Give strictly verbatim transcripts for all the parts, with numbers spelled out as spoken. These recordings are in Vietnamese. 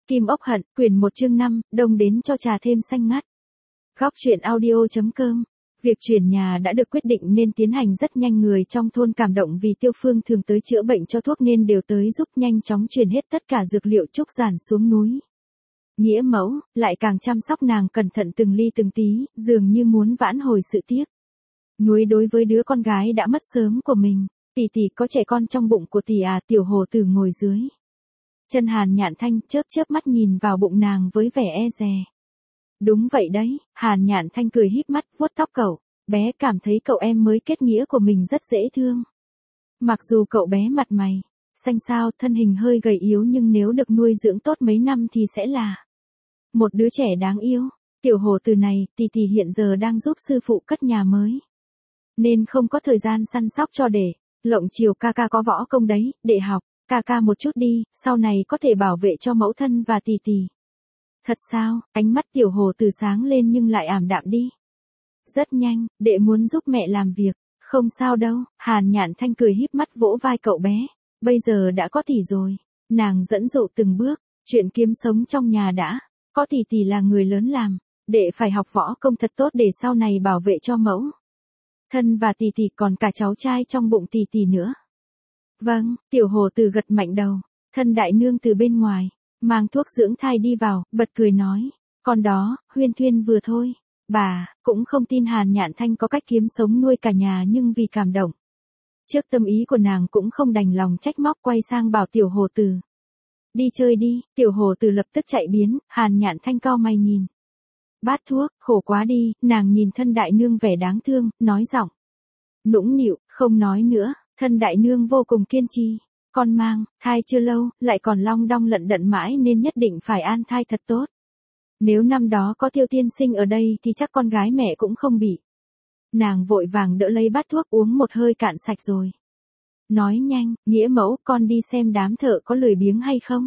Kim ốc hận, quyển một chương năm, đông đến cho trà thêm xanh ngắt. Góc truyện audio.com. Việc chuyển nhà đã được quyết định nên tiến hành rất nhanh, người trong thôn cảm động vì Tiêu Phương thường tới chữa bệnh cho thuốc nên đều tới giúp nhanh chóng chuyển hết tất cả dược liệu trúc giản xuống núi. Nghĩa mẫu, lại càng chăm sóc nàng cẩn thận từng ly từng tí, dường như muốn vãn hồi sự tiếc nuối đối với đứa con gái đã mất sớm của mình. Tỷ tỷ có trẻ con trong bụng của tỷ à? Tiểu hồ tử ngồi dưới chân Hàn Nhạn Thanh chớp chớp mắt nhìn vào bụng nàng với vẻ e dè. Đúng vậy đấy, Hàn Nhạn Thanh cười híp mắt vuốt tóc cậu, bé cảm thấy cậu em mới kết nghĩa của mình rất dễ thương. Mặc dù cậu bé mặt mày xanh xao, thân hình hơi gầy yếu nhưng nếu được nuôi dưỡng tốt mấy năm thì sẽ là một đứa trẻ đáng yêu. Tiểu hồ từ này, tỷ tỷ hiện giờ đang giúp sư phụ cất nhà mới, nên không có thời gian săn sóc cho để. Lộng chiều ca ca có võ công đấy, để học ca ca một chút đi, sau này có thể bảo vệ cho mẫu thân và tỷ tỷ. Thật sao? Ánh mắt tiểu hồ từ sáng lên nhưng lại ảm đạm đi. Rất nhanh, đệ muốn giúp mẹ làm việc. Không sao đâu, Hàn Nhạn Thanh cười híp mắt vỗ vai cậu bé. Bây giờ đã có tỷ rồi. Nàng dẫn dụ từng bước, chuyện kiếm sống trong nhà đã. Có tỷ tỷ là người lớn làm. Đệ phải học võ công thật tốt để sau này bảo vệ cho mẫu thân và tỷ tỷ, còn cả cháu trai trong bụng tỷ tỷ nữa. Vâng, tiểu hồ từ gật mạnh đầu. Thân đại nương từ bên ngoài mang thuốc dưỡng thai đi vào, bật cười nói, con đó, huyên thuyên vừa thôi. Bà cũng không tin Hàn Nhạn Thanh có cách kiếm sống nuôi cả nhà, nhưng vì cảm động trước tâm ý của nàng cũng không đành lòng trách móc, quay sang bảo tiểu hồ từ, đi chơi đi. Tiểu hồ từ lập tức chạy biến. Hàn Nhạn Thanh cau mày nhìn bát thuốc, khổ quá đi. Nàng nhìn thân đại nương vẻ đáng thương, nói giọng nũng nịu, không nói nữa. Thân đại nương vô cùng kiên trì. Con mang thai chưa lâu, lại còn long đong lận đận mãi nên nhất định phải an thai thật tốt. Nếu năm đó có Tiêu tiên sinh ở đây thì chắc con gái mẹ cũng không bị. Nàng vội vàng đỡ lấy bát thuốc uống một hơi cạn sạch rồi nói nhanh, nghĩa mẫu, con đi xem đám thợ có lười biếng hay không.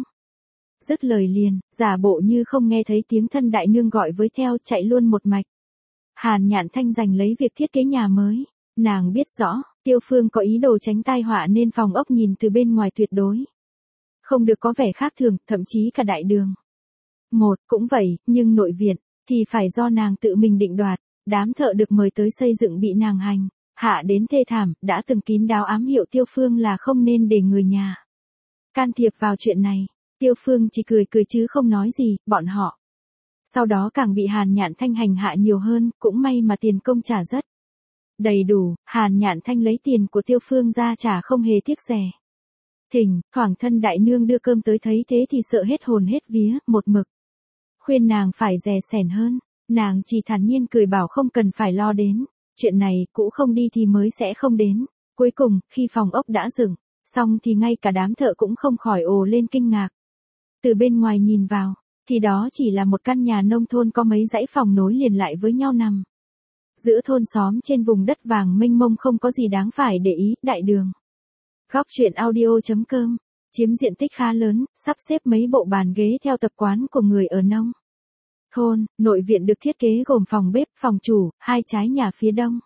Dứt lời liền, giả bộ như không nghe thấy tiếng thân đại nương gọi với theo, chạy luôn một mạch. Hàn Nhạn Thanh giành lấy việc thiết kế nhà mới. Nàng biết rõ, Tiêu Phương có ý đồ tránh tai họa nên phòng ốc nhìn từ bên ngoài tuyệt đối không được có vẻ khác thường, thậm chí cả đại đường một cũng vậy, nhưng nội viện thì phải do nàng tự mình định đoạt. Đám thợ được mời tới xây dựng bị nàng hành hạ đến thê thảm, đã từng kín đáo ám hiệu Tiêu Phương là không nên để người nhà can thiệp vào chuyện này. Tiêu Phương chỉ cười cười chứ không nói gì. Bọn họ sau đó càng bị Hàn Nhạn Thanh hành hạ nhiều hơn, cũng may mà tiền công trả rất đầy đủ. Hàn Nhạn Thanh lấy tiền của Tiêu Phương ra trả không hề tiếc rẻ. Thỉnh thoảng thân đại nương đưa cơm tới thấy thế thì sợ hết hồn hết vía, một mực khuyên nàng phải dè sẻn hơn. Nàng chỉ thản nhiên cười bảo không cần phải lo đến chuyện này, cũ không đi thì mới sẽ không đến. Cuối cùng, khi phòng ốc đã dựng xong thì ngay cả đám thợ cũng không khỏi ồ lên kinh ngạc. Từ bên ngoài nhìn vào, thì đó chỉ là một căn nhà nông thôn có mấy dãy phòng nối liền lại với nhau nằm giữa thôn xóm trên vùng đất vàng mênh mông, không có gì đáng phải để ý. Đại đường. Góc truyện audio.com. Chiếm diện tích khá lớn, sắp xếp mấy bộ bàn ghế theo tập quán của người ở nông thôn. Nội viện được thiết kế gồm phòng bếp, phòng chủ, hai trái nhà phía đông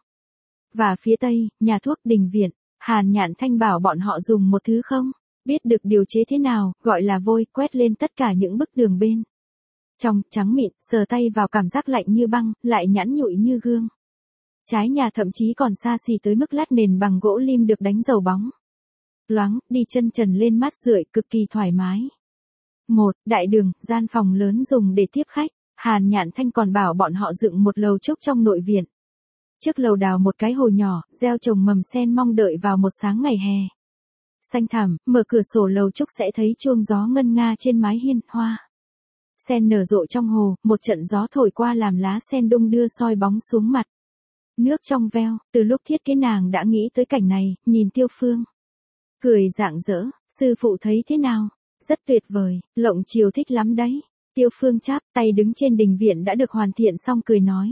và phía tây, nhà thuốc, đình viện. Hàn Nhạn Thanh bảo bọn họ dùng một thứ không biết được điều chế thế nào, gọi là vôi, quét lên tất cả những bức tường bên trong, trắng mịn, sờ tay vào cảm giác lạnh như băng, lại nhẵn nhụi như gương. Trái nhà thậm chí còn xa xỉ tới mức lát nền bằng gỗ lim được đánh dầu bóng loáng, đi chân trần lên mát rượi, cực kỳ thoải mái. Một, đại đường, gian phòng lớn dùng để tiếp khách. Hàn Nhạn Thanh còn bảo bọn họ dựng một lầu trúc trong nội viện. Trước lầu đào một cái hồ nhỏ, gieo trồng mầm sen, mong đợi vào một sáng ngày hè xanh thẳm, mở cửa sổ lầu trúc sẽ thấy chuông gió ngân nga trên mái hiên. Hoa sen nở rộ trong hồ, một trận gió thổi qua làm lá sen đung đưa soi bóng xuống mặt nước trong veo. Từ lúc thiết kế nàng đã nghĩ tới cảnh này, nhìn Tiêu Phương cười rạng rỡ. Sư phụ thấy thế nào? Rất tuyệt vời, Lộng Chiều thích lắm đấy. Tiêu Phương chắp tay đứng trên đình viện đã được hoàn thiện xong cười nói.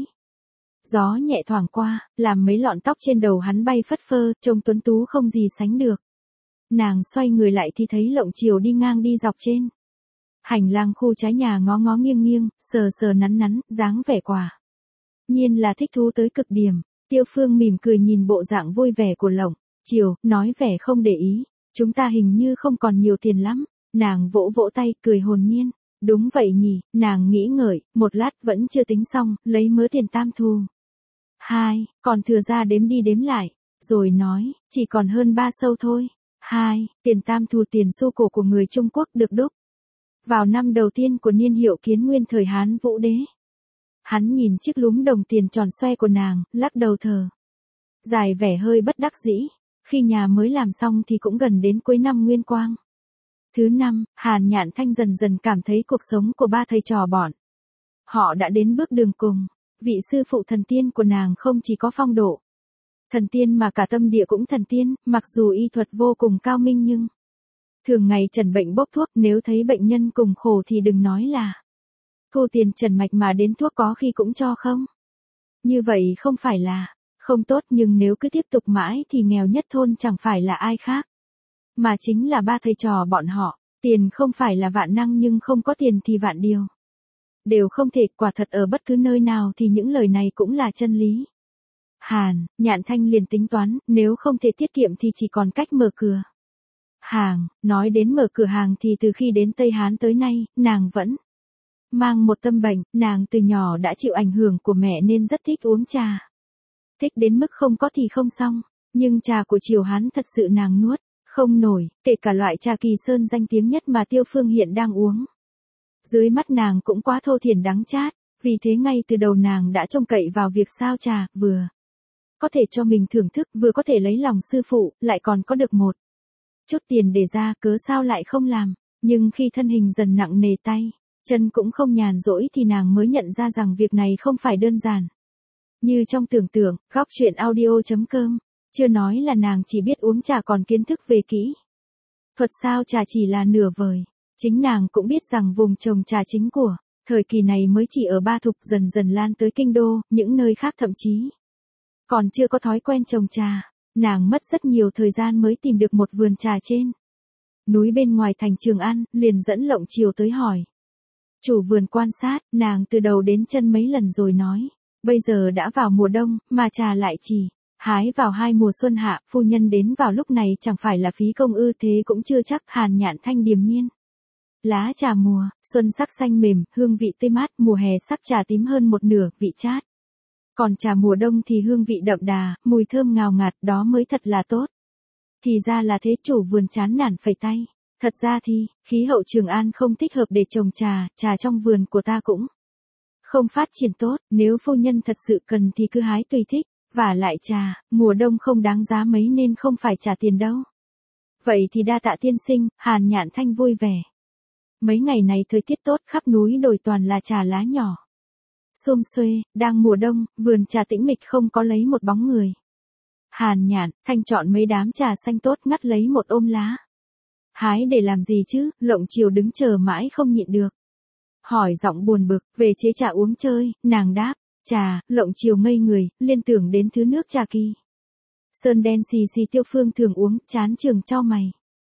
Gió nhẹ thoảng qua, làm mấy lọn tóc trên đầu hắn bay phất phơ, trông tuấn tú không gì sánh được. Nàng xoay người lại thì thấy Lộng Chiều đi ngang đi dọc trên hành lang khu trái nhà, ngó ngó nghiêng nghiêng, sờ sờ nắn nắn, dáng vẻ quả nhiên là thích thú tới cực điểm. Tiêu Phương mỉm cười nhìn bộ dạng vui vẻ của Lộng Chiều, nói vẻ không để ý. Chúng ta hình như không còn nhiều tiền lắm. Nàng vỗ vỗ tay, cười hồn nhiên. Đúng vậy nhỉ, nàng nghĩ ngợi, một lát vẫn chưa tính xong, lấy mớ tiền tam thu. Hai, còn thừa ra đếm đi đếm lại, rồi nói, chỉ còn hơn ba sâu thôi. Hai, tiền tam thu tiền xu cổ của người Trung Quốc được đúc vào năm đầu tiên của niên hiệu Kiến Nguyên thời Hán Vũ Đế. Hắn nhìn chiếc lúm đồng tiền tròn xoe của nàng, lắc đầu thở dài vẻ hơi bất đắc dĩ. Khi nhà mới làm xong thì cũng gần đến cuối năm Nguyên Quang. Thứ năm, Hàn Nhạn Thanh dần dần cảm thấy cuộc sống của ba thầy trò bọn họ đã đến bước đường cùng. Vị sư phụ thần tiên của nàng không chỉ có phong độ thần tiên mà cả tâm địa cũng thần tiên, mặc dù y thuật vô cùng cao minh nhưng thường ngày trần bệnh bốc thuốc, nếu thấy bệnh nhân cùng khổ thì đừng nói là thu tiền trần mạch mà đến thuốc có khi cũng cho không. Như vậy không phải là không tốt, nhưng nếu cứ tiếp tục mãi thì nghèo nhất thôn chẳng phải là ai khác, mà chính là ba thầy trò bọn họ. Tiền không phải là vạn năng, nhưng không có tiền thì vạn điều đều không thể, quả thật ở bất cứ nơi nào thì những lời này cũng là chân lý. Hàn Nhạn Thanh liền tính toán, nếu không thể tiết kiệm thì chỉ còn cách mở cửa hàng. Nói đến mở cửa hàng thì từ khi đến Tây Hán tới nay, nàng vẫn mang một tâm bệnh. Nàng từ nhỏ đã chịu ảnh hưởng của mẹ nên rất thích uống trà. Thích đến mức không có thì không xong, nhưng trà của triều Hán thật sự nàng nuốt không nổi, kể cả loại trà Kỳ Sơn danh tiếng nhất mà Tiêu Phương hiện đang uống. Dưới mắt nàng cũng quá thô thiển đắng chát, vì thế ngay từ đầu nàng đã trông cậy vào việc sao trà, vừa có thể cho mình thưởng thức, vừa có thể lấy lòng sư phụ, lại còn có được một chút tiền để ra, cớ sao lại không làm. Nhưng khi thân hình dần nặng nề, tay chân cũng không nhàn rỗi thì nàng mới nhận ra rằng việc này không phải đơn giản như trong tưởng tượng. Góc truyện audio chấm com. Chưa nói là nàng chỉ biết uống trà, còn kiến thức về kỹ thuật sao trà chỉ là nửa vời. Chính nàng cũng biết rằng vùng trồng trà chính của thời kỳ này mới chỉ ở Ba Thục, dần dần lan tới kinh đô, những nơi khác thậm chí còn chưa có thói quen trồng trà. Nàng mất rất nhiều thời gian mới tìm được một vườn trà trên núi bên ngoài thành Trường An, liền dẫn Lộng Chiều tới hỏi chủ vườn quan sát. Nàng từ đầu đến chân mấy lần rồi nói, bây giờ đã vào mùa đông, mà trà lại chỉ hái vào hai mùa xuân hạ, phu nhân đến vào lúc này chẳng phải là phí công ư? Thế cũng chưa chắc. Hàn Nhạn Thanh điềm nhiên. Lá trà mùa xuân sắc xanh mềm, hương vị tươi mát, mùa hè sắc trà tím hơn một nửa, vị chát. Còn trà mùa đông thì hương vị đậm đà, mùi thơm ngào ngạt, đó mới thật là tốt. Thì ra là thế. Chủ vườn chán nản phẩy tay. Thật ra thì, khí hậu Trường An không thích hợp để trồng trà, trà trong vườn của ta cũng không phát triển tốt, nếu phu nhân thật sự cần thì cứ hái tùy thích, vả lại trà, mùa đông không đáng giá mấy nên không phải trả tiền đâu. Vậy thì đa tạ tiên sinh. Hàn Nhạn Thanh vui vẻ. Mấy ngày này thời tiết tốt, khắp núi đồi toàn là trà lá nhỏ xum xuê, đang mùa đông, vườn trà tĩnh mịch không có lấy một bóng người. Hàn Nhạn Thanh chọn mấy đám trà xanh tốt, ngắt lấy một ôm lá. Hái để làm gì chứ? Lộng Chiều đứng chờ mãi không nhịn được, hỏi giọng buồn bực, về chế trà uống chơi. Nàng đáp, trà. Lộng Chiều ngây người, liên tưởng đến thứ nước trà Kỳ Sơn đen xì xì Tiêu Phương thường uống, chán chường chau mày.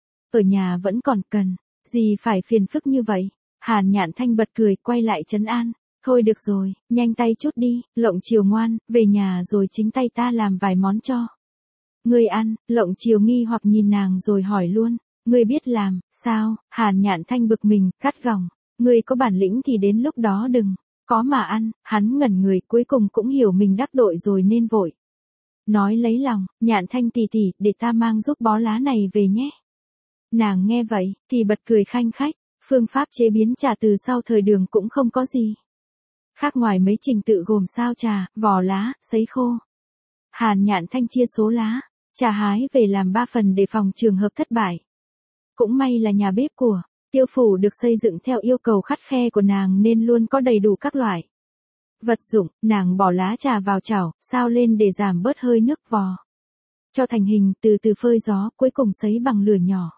Ở nhà vẫn còn cần gì phải phiền phức như vậy. Hàn Nhạn Thanh bật cười, quay lại trấn an. Thôi được rồi, nhanh tay chút đi. Lộng Chiều ngoan, về nhà rồi chính tay ta làm vài món cho ngươi ăn. Lộng Chiều nghi hoặc nhìn nàng rồi hỏi luôn, ngươi biết làm sao? Hàn Nhạn Thanh bực mình, gắt gỏng, ngươi có bản lĩnh thì đến lúc đó đừng có mà ăn. Hắn ngẩn người, cuối cùng cũng hiểu mình đắc tội rồi nên vội nói lấy lòng, Nhạn Thanh tỷ tỷ, để ta mang giúp bó lá này về nhé. Nàng nghe vậy thì bật cười khanh khách. Phương pháp chế biến trà từ sau thời Đường cũng không có gì khác ngoài mấy trình tự gồm sao trà, vò lá, sấy khô. Hàn Nhạn Thanh chia số lá trà hái về làm ba phần để phòng trường hợp thất bại. Cũng may là nhà bếp của Tiêu phủ được xây dựng theo yêu cầu khắt khe của nàng nên luôn có đầy đủ các loại vật dụng. Nàng bỏ lá trà vào chảo, sao lên để giảm bớt hơi nước, vò cho thành hình, từ từ phơi gió, cuối cùng sấy bằng lửa nhỏ.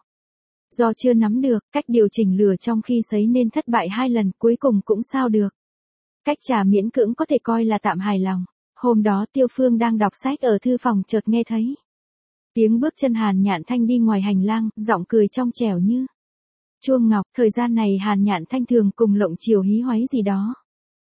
Do chưa nắm được cách điều chỉnh lửa trong khi sấy nên thất bại hai lần, cuối cùng cũng sao được. Cách trà miễn cưỡng có thể coi là tạm hài lòng. Hôm đó Tiêu Phương đang đọc sách ở thư phòng, chợt nghe thấy tiếng bước chân Hàn Nhạn Thanh đi ngoài hành lang, giọng cười trong trẻo như chuông ngọc. Thời gian này Hàn Nhạn Thanh thường cùng Lộng Chiều hí hoáy gì đó.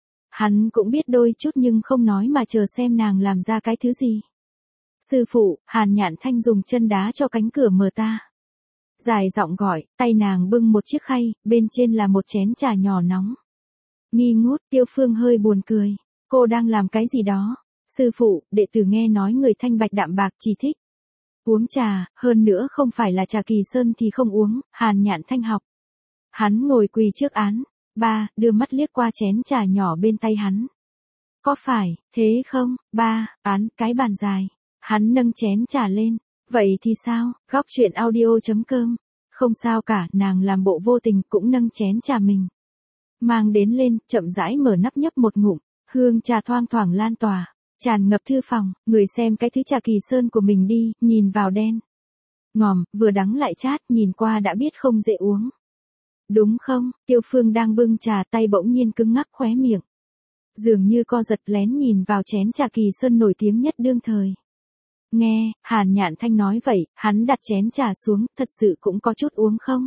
Hắn cũng biết đôi chút nhưng không nói mà chờ xem nàng làm ra cái thứ gì. Sư phụ, Hàn Nhạn Thanh dùng chân đá cho cánh cửa mở ta Dài giọng gọi, tay nàng bưng một chiếc khay, bên trên là một chén trà nhỏ nóng. Nghi ngút, Tiêu Phương hơi buồn cười. Cô đang làm cái gì đó? Sư phụ, đệ tử nghe nói người thanh bạch đạm bạc chỉ thích uống trà, hơn nữa không phải là trà Kỳ Sơn thì không uống, Hàn Nhạn Thanh học. Hắn ngồi quỳ trước án, ba, đưa mắt liếc qua chén trà nhỏ bên tay hắn. Có phải, thế không, ba, án, cái bàn dài. Hắn nâng chén trà lên, vậy thì sao, góc chuyện audio.com. Không sao cả, nàng làm bộ vô tình cũng nâng chén trà mình. Mang đến lên, chậm rãi mở nắp nhấp một ngụm, hương trà thoang thoảng lan tỏa, tràn ngập thư phòng, người xem cái thứ trà Kỳ Sơn của mình đi, nhìn vào đen. Ngòm, vừa đắng lại chát, nhìn qua đã biết không dễ uống. Đúng không, Tiêu Phương đang bưng trà tay bỗng nhiên cứng ngắc khóe miệng. Dường như co giật lén nhìn vào chén trà Kỳ Sơn nổi tiếng nhất đương thời. Nghe, Hàn Nhạn Thanh nói vậy, hắn đặt chén trà xuống, thật sự cũng có chút uống không?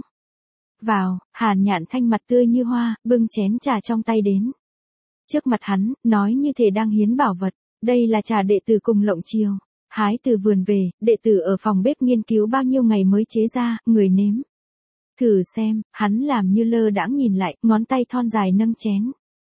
Vào, Hàn Nhạn Thanh mặt tươi như hoa, bưng chén trà trong tay đến. Trước mặt hắn, nói như thể đang hiến bảo vật, đây là trà đệ tử cùng Lộng Chiều. Hái từ vườn về, đệ tử ở phòng bếp nghiên cứu bao nhiêu ngày mới chế ra, người nếm. Thử xem, hắn làm như lơ đãng nhìn lại, ngón tay thon dài nâng chén.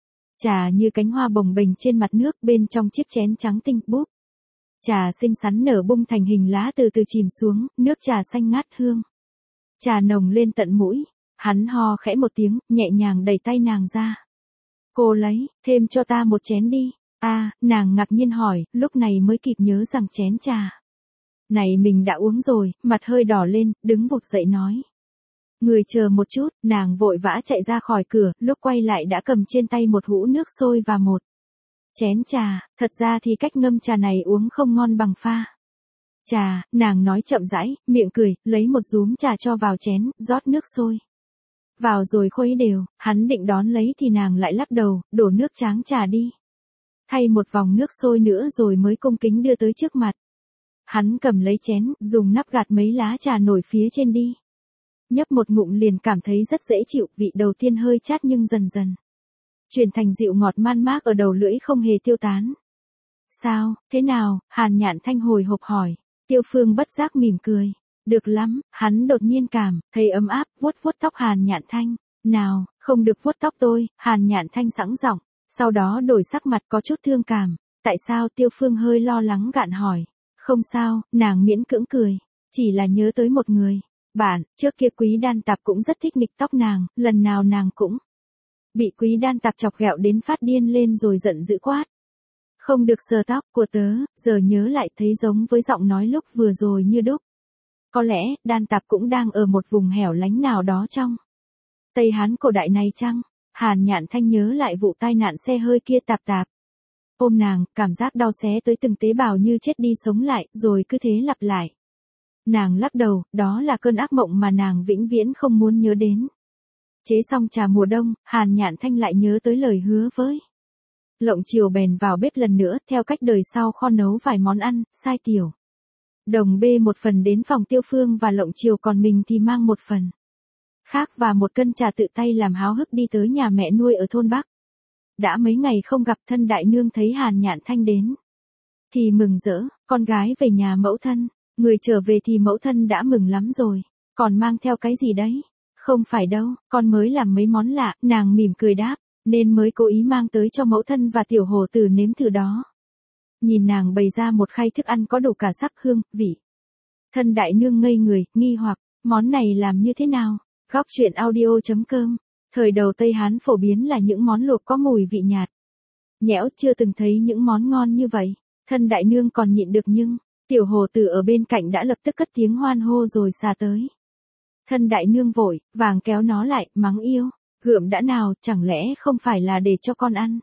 Trà như cánh hoa bồng bềnh trên mặt nước, bên trong chiếc chén trắng tinh búp. Trà xinh xắn nở bung thành hình lá từ từ chìm xuống, nước trà xanh ngát hương. Trà nồng lên tận mũi, hắn ho khẽ một tiếng, nhẹ nhàng đẩy tay nàng ra. Cô lấy, thêm cho ta một chén đi. A, à, nàng ngạc nhiên hỏi, lúc này mới kịp nhớ rằng chén trà này mình đã uống rồi, mặt hơi đỏ lên, đứng vụt dậy nói. Người chờ một chút, nàng vội vã chạy ra khỏi cửa, lúc quay lại đã cầm trên tay một hũ nước sôi và một chén trà, thật ra thì cách ngâm trà này uống không ngon bằng pha trà, nàng nói chậm rãi, miệng cười, lấy một rúm trà cho vào chén, rót nước sôi vào rồi khuấy đều, hắn định đón lấy thì nàng lại lắc đầu, đổ nước tráng trà đi. Thay một vòng nước sôi nữa rồi mới cung kính đưa tới trước mặt. Hắn cầm lấy chén, dùng nắp gạt mấy lá trà nổi phía trên đi. Nhấp một ngụm liền cảm thấy rất dễ chịu, vị đầu tiên hơi chát nhưng dần dần chuyển thành dịu ngọt man mác ở đầu lưỡi không hề tiêu tán. Sao, thế nào, Hàn Nhạn Thanh hồi hộp hỏi. Tiêu Phương bất giác mỉm cười. Được lắm, hắn đột nhiên cảm, thấy ấm áp, vuốt vuốt tóc Hàn Nhạn Thanh. Nào, không được vuốt tóc tôi, Hàn Nhạn Thanh sẵn giọng, sau đó đổi sắc mặt có chút thương cảm. Tại sao? Tiêu Phương hơi lo lắng gạn hỏi. Không sao, nàng miễn cưỡng cười, chỉ là nhớ tới một người. Bạn, trước kia Quý Đan Tạp cũng rất thích nghịch tóc nàng, lần nào nàng cũng bị Quý Đan Tạp chọc ghẹo đến phát điên lên rồi giận dữ quát. Không được sờ tóc của tớ, giờ nhớ lại thấy giống với giọng nói lúc vừa rồi như đúc. Có lẽ, Đan Tạp cũng đang ở một vùng hẻo lánh nào đó trong Tây Hán cổ đại này chăng? Hàn Nhạn Thanh nhớ lại vụ tai nạn xe hơi kia tạp tạp. Ôm nàng, cảm giác đau xé tới từng tế bào như chết đi sống lại, rồi cứ thế lặp lại. Nàng lắc đầu, đó là cơn ác mộng mà nàng vĩnh viễn không muốn nhớ đến. Chế xong trà mùa đông, Hàn Nhạn Thanh lại nhớ tới lời hứa với Lộng Chiều bèn vào bếp lần nữa, theo cách đời sau kho nấu vài món ăn, sai tiểu đồng bê một phần đến phòng Tiêu Phương và Lộng Chiều, còn mình thì mang một phần khác và một cân trà tự tay làm, háo hức đi tới nhà mẹ nuôi ở thôn Bắc. Đã mấy ngày không gặp, thân đại nương thấy Hàn Nhạn Thanh đến thì mừng rỡ, con gái về nhà mẫu thân, người trở về thì mẫu thân đã mừng lắm rồi, còn mang theo cái gì đấy? Không phải đâu, con mới làm mấy món lạ, nàng mỉm cười đáp, nên mới cố ý mang tới cho mẫu thân và tiểu hồ tử nếm thử đó. Nhìn nàng bày ra một khay thức ăn có đủ cả sắc hương, vị. Thân đại nương ngây người, nghi hoặc, món này làm như thế nào? Góc chuyện audio.com. Thời đầu Tây Hán phổ biến là những món luộc có mùi vị nhạt nhẽo, chưa từng thấy những món ngon như vậy. Thân đại nương còn nhịn được nhưng, tiểu hồ tử ở bên cạnh đã lập tức cất tiếng hoan hô rồi xà tới. Thân đại nương vội, vàng kéo nó lại, mắng yêu, gượm đã nào, chẳng lẽ không phải là để cho con ăn?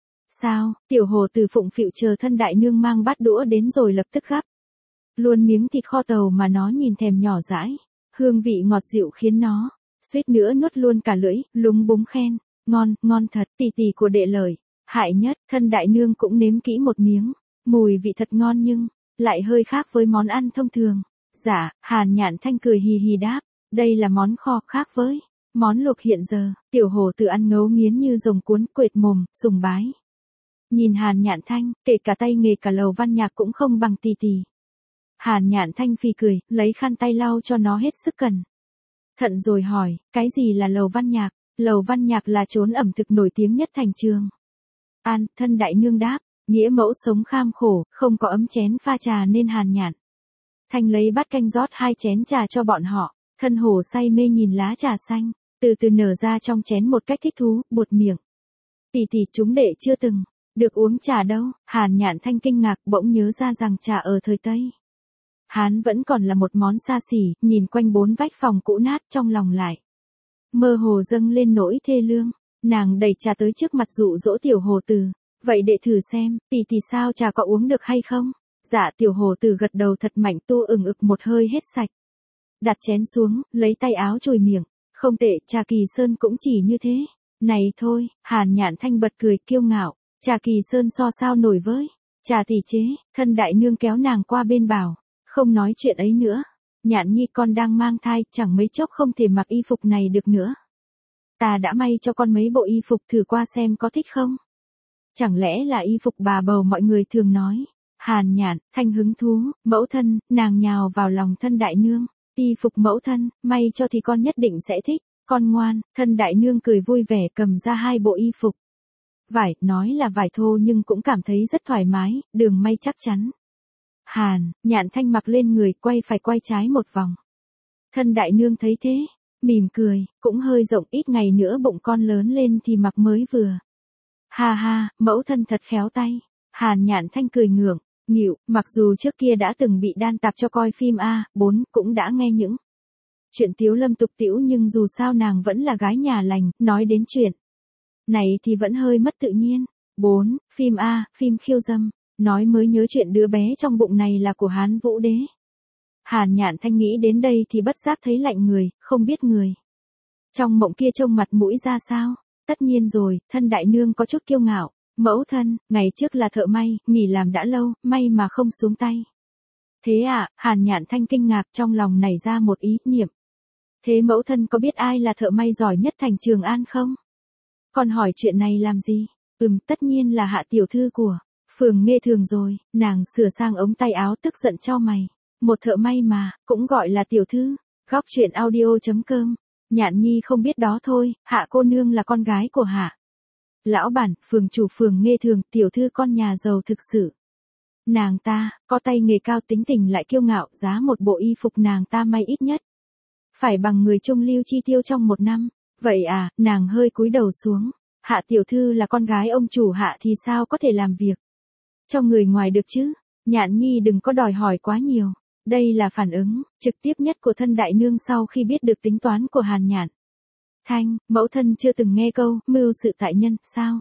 Sao? Tiểu hồ tử phụng phịu chờ thân đại nương mang bát đũa đến rồi lập tức gắp luôn miếng thịt kho tàu mà nó nhìn thèm nhỏ dãi. Hương vị ngọt dịu khiến nó suýt nữa nuốt luôn cả lưỡi, lúng búng khen, ngon, ngon thật, tì tì của đệ lời. Hại nhất, thân đại nương cũng nếm kỹ một miếng, mùi vị thật ngon nhưng lại hơi khác với món ăn thông thường. Dạ, Hàn Nhạn Thanh cười hì hì đáp, đây là món kho khác với món luộc hiện giờ. Tiểu hồ tử ăn ngấu nghiến như rồng cuốn, quệt mồm, sùng bái. Nhìn Hàn Nhạn Thanh, kể cả tay nghề cả lầu văn nhạc cũng không bằng tì tì. Hàn Nhạn Thanh phì cười, lấy khăn tay lau cho nó hết sức cần Thận rồi hỏi, cái gì là Lầu Văn Nhạc? Lầu Văn Nhạc là chốn ẩm thực nổi tiếng nhất thành Trường An. Thân đại nương đáp, nghĩa mẫu sống kham khổ, không có ấm chén pha trà nên Hàn Nhạn Thanh lấy bát canh rót hai chén trà cho bọn họ. Thân hổ say mê nhìn lá trà xanh, từ từ nở ra trong chén một cách thích thú, buột miệng. Tỷ tỷ, chúng đệ chưa từng được uống trà đâu. Hàn Nhạn Thanh kinh ngạc, bỗng nhớ ra rằng trà ở thời Tây Hán vẫn còn là một món xa xỉ, nhìn quanh bốn vách phòng cũ nát, trong lòng lại mơ hồ dâng lên nỗi thê lương. Nàng đẩy trà tới trước mặt dụ dỗ Tiểu Hồ Tử, vậy để thử xem, tỷ tỷ sao trà có uống được hay không? Dạ. Tiểu Hồ Tử gật đầu thật mạnh, tu ừng ực một hơi hết sạch. Đặt chén xuống, lấy tay áo chùi miệng, không tệ, trà Kỳ Sơn cũng chỉ như thế. Này thôi, Hàn Nhạn Thanh bật cười kiêu ngạo, trà Kỳ Sơn so sao nổi với trà tỷ chế. Thân đại nương kéo nàng qua bên bảo, không nói chuyện ấy nữa. Nhạn nhi, con đang mang thai, chẳng mấy chốc không thể mặc y phục này được nữa. Ta đã may cho con mấy bộ y phục, thử qua xem có thích không? Chẳng lẽ là y phục bà bầu mọi người thường nói? Hàn Nhạn Thanh hứng thú, mẫu thân. Nàng nhào vào lòng thân đại nương. Y phục mẫu thân, may cho thì con nhất định sẽ thích. Con ngoan. Thân đại nương cười vui vẻ cầm ra hai bộ y phục. Vải, nói là vải thô nhưng cũng cảm thấy rất thoải mái, đường may chắc chắn. Hàn Nhạn Thanh mặc lên người, quay phải quay trái một vòng. Thân đại nương thấy thế, mỉm cười, cũng hơi rộng, ít ngày nữa bụng con lớn lên thì mặc mới vừa. Ha ha, mẫu thân thật khéo tay. Hàn Nhạn Thanh cười ngượng, nghịu, mặc dù trước kia đã từng bị đan tạp cho coi phim A bốn, cũng đã nghe những chuyện tiếu lâm tục tĩu, nhưng dù sao nàng vẫn là gái nhà lành, nói đến chuyện này thì vẫn hơi mất tự nhiên. bốn. Phim A, phim khiêu dâm. Nói mới nhớ chuyện đứa bé trong bụng này là của Hán Vũ Đế. Hàn Nhạn Thanh nghĩ đến đây thì bất giác thấy lạnh người, không biết người trong mộng kia trông mặt mũi ra sao. Tất nhiên rồi, thân đại nương có chút kiêu ngạo. Mẫu thân, ngày trước là thợ may, nghỉ làm đã lâu, may mà không xuống tay. Thế à? Hàn Nhạn Thanh kinh ngạc, trong lòng nảy ra một ý niệm. Thế mẫu thân có biết ai là thợ may giỏi nhất thành Trường An không? Còn hỏi chuyện này làm gì? Ừm, tất nhiên là Hạ tiểu thư của Phường Nghê Thường rồi. Nàng sửa sang ống tay áo, tức giận chau mày. Một thợ may mà, cũng gọi là tiểu thư. Góc truyện audio chấm com. Nhạn nhi không biết đó thôi, Hạ cô nương là con gái của Hạ lão bản, phường chủ Phường Nghê Thường, tiểu thư con nhà giàu thực sự. Nàng ta, có tay nghề cao, tính tình lại kiêu ngạo, giá một bộ y phục nàng ta may ít nhất phải bằng người trung lưu chi tiêu trong một năm. Vậy à? Nàng hơi cúi đầu xuống. Hạ tiểu thư là con gái ông chủ Hạ thì sao có thể làm việc cho người ngoài được chứ? Nhạn nhi đừng có đòi hỏi quá nhiều. Đây là phản ứng trực tiếp nhất của thân đại nương sau khi biết được tính toán của Hàn Nhạn Thanh. Mẫu thân chưa từng nghe câu mưu sự tại nhân, sao?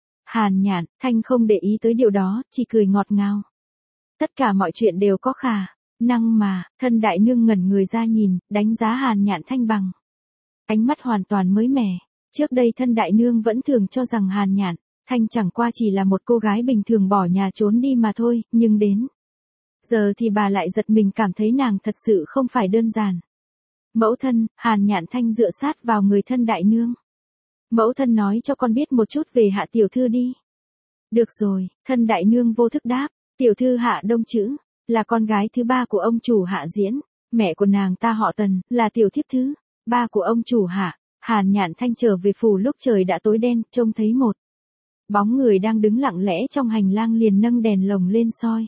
Hàn Nhạn Thanh không để ý tới điều đó, chỉ cười ngọt ngào. Tất cả mọi chuyện đều có khả năng mà. Thân đại nương ngẩn người ra nhìn, đánh giá Hàn Nhạn Thanh bằng ánh mắt hoàn toàn mới mẻ. Trước đây thân đại nương vẫn thường cho rằng Hàn Nhạn Thanh chẳng qua chỉ là một cô gái bình thường bỏ nhà trốn đi mà thôi, nhưng đến giờ thì bà lại giật mình, cảm thấy nàng thật sự không phải đơn giản. Mẫu thân. Hàn Nhạn Thanh dựa sát vào người thân đại nương. Mẫu thân nói cho con biết một chút về Hạ tiểu thư đi. Được rồi, thân đại nương vô thức đáp. Tiểu thư Hạ Đông Chữ là con gái thứ ba của ông chủ Hạ Diễn. Mẹ của nàng ta họ Tần, là tiểu thiếp thứ ba của ông chủ Hạ. Hàn Nhạn Thanh trở về phủ lúc trời đã tối đen, trông thấy một bóng người đang đứng lặng lẽ trong hành lang, liền nâng đèn lồng lên soi.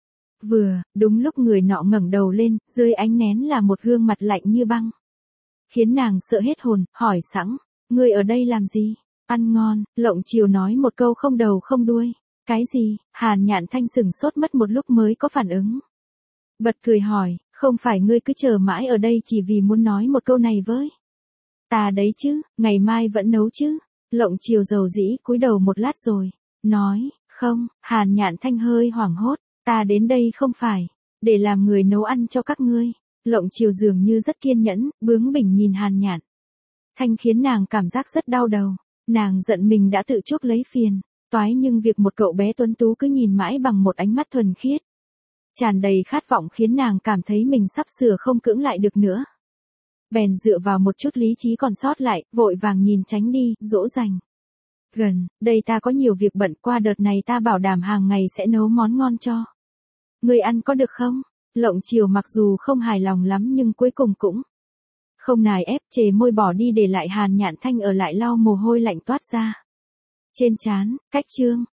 Vừa, đúng lúc người nọ ngẩng đầu lên, dưới ánh nén là một gương mặt lạnh như băng, khiến nàng sợ hết hồn, hỏi sẵn, ngươi ở đây làm gì? Ăn ngon. Lộng Chiều nói một câu không đầu không đuôi. Cái gì? Hàn Nhạn Thanh sửng sốt mất một lúc mới có phản ứng. Bật cười hỏi, không phải ngươi cứ chờ mãi ở đây chỉ vì muốn nói một câu này với ta đấy chứ, ngày mai vẫn nấu chứ? Lộng Chiều dầu dĩ cúi đầu một lát rồi nói, không. Hàn Nhạn Thanh hơi hoảng hốt, ta đến đây không phải để làm người nấu ăn cho các ngươi. Lộng Chiều dường như rất kiên nhẫn, bướng bỉnh nhìn Hàn Nhạn Thanh khiến nàng cảm giác rất đau đầu. Nàng giận mình đã tự chuốc lấy phiền toái, nhưng việc một cậu bé tuấn tú cứ nhìn mãi bằng một ánh mắt thuần khiết, tràn đầy khát vọng, khiến nàng cảm thấy mình sắp sửa không cưỡng lại được nữa. Bèn dựa vào một chút lý trí còn sót lại, vội vàng nhìn tránh đi, dỗ dành. Gần, đây ta có nhiều việc bận, qua đợt này ta bảo đảm hàng ngày sẽ nấu món ngon cho ngươi ăn có được không? Lộng Chiều mặc dù không hài lòng lắm nhưng cuối cùng cũng Không nài ép, chề môi bỏ đi để lại Hàn Nhạn Thanh ở lại lau mồ hôi lạnh toát ra trên trán. Cách chương